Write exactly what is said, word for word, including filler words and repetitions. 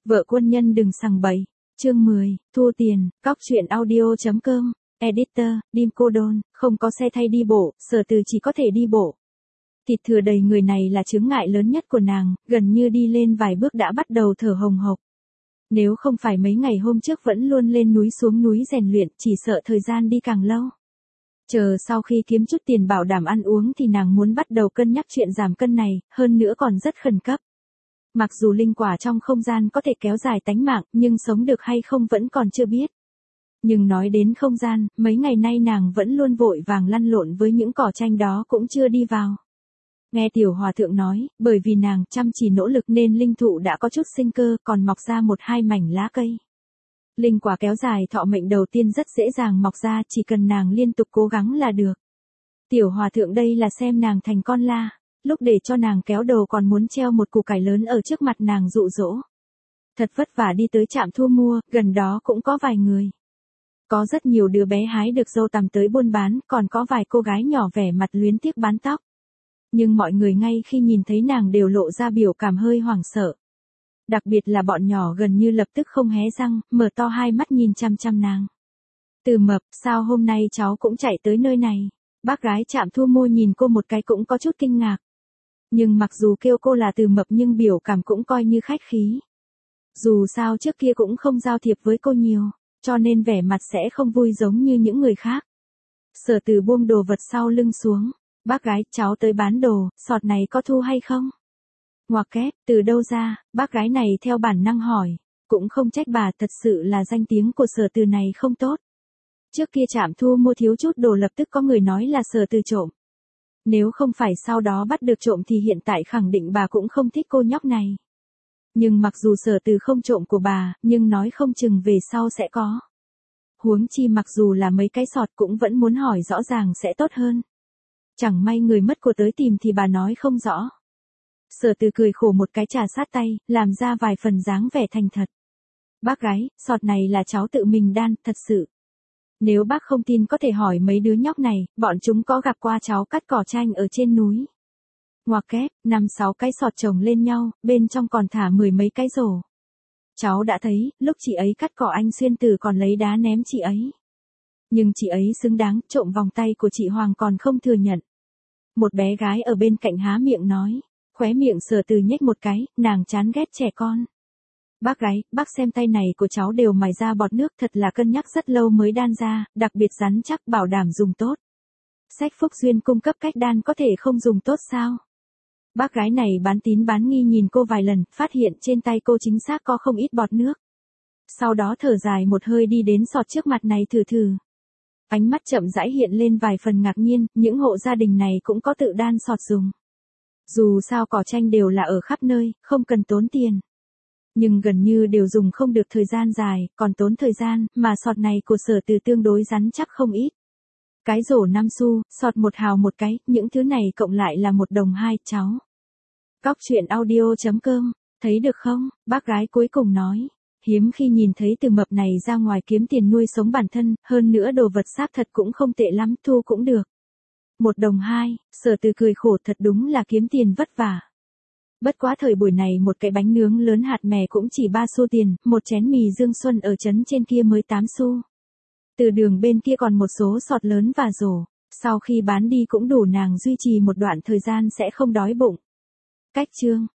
Vợ quân nhân đừng sằng bậy. Chương mười, thu tiền, cóc truyện audio.com, editor, Dim Cô Đôn, không có xe thay đi bộ, Sở Từ chỉ có thể đi bộ. Thịt thừa đầy người này là chướng ngại lớn nhất của nàng, gần như đi lên vài bước đã bắt đầu thở hồng hộc. Nếu không phải mấy ngày hôm trước vẫn luôn lên núi xuống núi rèn luyện, chỉ sợ thời gian đi càng lâu. Chờ sau khi kiếm chút tiền bảo đảm ăn uống thì nàng muốn bắt đầu cân nhắc chuyện giảm cân này, hơn nữa còn rất khẩn cấp. Mặc dù linh quả trong không gian có thể kéo dài tánh mạng, nhưng sống được hay không vẫn còn chưa biết. Nhưng nói đến không gian, mấy ngày nay nàng vẫn luôn vội vàng lăn lộn với những cỏ tranh đó cũng chưa đi vào. Nghe tiểu hòa thượng nói, bởi vì nàng chăm chỉ nỗ lực nên linh thụ đã có chút sinh cơ, còn mọc ra một hai mảnh lá cây. Linh quả kéo dài thọ mệnh đầu tiên rất dễ dàng mọc ra, chỉ cần nàng liên tục cố gắng là được. Tiểu hòa thượng đây là xem nàng thành con la, lúc để cho nàng kéo đầu còn muốn treo một củ cải lớn ở trước mặt nàng dụ dỗ. Thật vất vả đi tới trạm thu mua, gần đó cũng có vài người. Có rất nhiều đứa bé hái được dâu tằm tới buôn bán, còn có vài cô gái nhỏ vẻ mặt luyến tiếc bán tóc. Nhưng mọi người ngay khi nhìn thấy nàng đều lộ ra biểu cảm hơi hoảng sợ. Đặc biệt là bọn nhỏ gần như lập tức không hé răng, mở to hai mắt nhìn chăm chăm nàng. Từ Mập, sao hôm nay cháu cũng chạy tới nơi này? Bác gái trạm thu mua nhìn cô một cái cũng có chút kinh ngạc. Nhưng mặc dù kêu cô là Từ Mập nhưng biểu cảm cũng coi như khách khí. Dù sao trước kia cũng không giao thiệp với cô nhiều, cho nên vẻ mặt sẽ không vui giống như những người khác. Sở Từ buông đồ vật sau lưng xuống. Bác gái, cháu tới bán đồ, sọt này có thu hay không? Ngoặc kép, từ đâu ra? Bác gái này theo bản năng hỏi. Cũng không trách bà, thật sự là danh tiếng của Sở Từ này không tốt. Trước kia trạm thu mua thiếu chút đồ lập tức có người nói là Sở Từ trộm. Nếu không phải sau đó bắt được trộm thì hiện tại khẳng định bà cũng không thích cô nhóc này. Nhưng mặc dù Sở Từ không trộm của bà, nhưng nói không chừng về sau sẽ có. Huống chi mặc dù là mấy cái sọt cũng vẫn muốn hỏi rõ ràng sẽ tốt hơn. Chẳng may người mất của tới tìm thì bà nói không rõ. Sở Từ cười khổ một cái trà sát tay, làm ra vài phần dáng vẻ thành thật. Bác gái, sọt này là cháu tự mình đan, thật sự. Nếu bác không tin có thể hỏi mấy đứa nhóc này, bọn chúng có gặp qua cháu cắt cỏ tranh ở trên núi. Ngoặc kép, năm sáu cái sọt chồng lên nhau, bên trong còn thả mười mấy cái rổ. Cháu đã thấy, lúc chị ấy cắt cỏ anh Xuyên Tử còn lấy đá ném chị ấy. Nhưng chị ấy xứng đáng, trộm vòng tay của chị Hoàng còn không thừa nhận. Một bé gái ở bên cạnh há miệng nói, khóe miệng Sở Từ nhếch một cái, nàng chán ghét trẻ con. Bác gái, bác xem tay này của cháu đều mài ra bọt nước, thật là cân nhắc rất lâu mới đan ra, đặc biệt rắn chắc, bảo đảm dùng tốt. Sách Phúc Duyên cung cấp cách đan có thể không dùng tốt sao? Bác gái này bán tín bán nghi nhìn cô vài lần, phát hiện trên tay cô chính xác có không ít bọt nước. Sau đó thở dài một hơi đi đến sọt trước mặt này thử thử. Ánh mắt chậm rãi hiện lên vài phần ngạc nhiên, những hộ gia đình này cũng có tự đan sọt dùng. Dù sao cỏ tranh đều là ở khắp nơi, không cần tốn tiền. Nhưng gần như đều dùng không được thời gian dài, còn tốn thời gian, mà sọt này của Sở Từ tương đối rắn chắc không ít. Cái rổ năm xu, sọt một hào một cái, những thứ này cộng lại là một đồng hai, cháu. Cóc truyện audio.com, thấy được không? Bác gái cuối cùng nói. Hiếm khi nhìn thấy Từ Mập này ra ngoài kiếm tiền nuôi sống bản thân, hơn nữa đồ vật xác thật cũng không tệ lắm, thu cũng được. Một đồng hai, Sở Từ cười khổ, thật đúng là kiếm tiền vất vả. Bất quá thời buổi này một cái bánh nướng lớn hạt mè cũng chỉ ba xu tiền, một chén mì Dương Xuân ở trấn trên kia mới tám xu. Từ đường bên kia còn một số sọt lớn và rổ, sau khi bán đi cũng đủ nàng duy trì một đoạn thời gian sẽ không đói bụng. Cách chương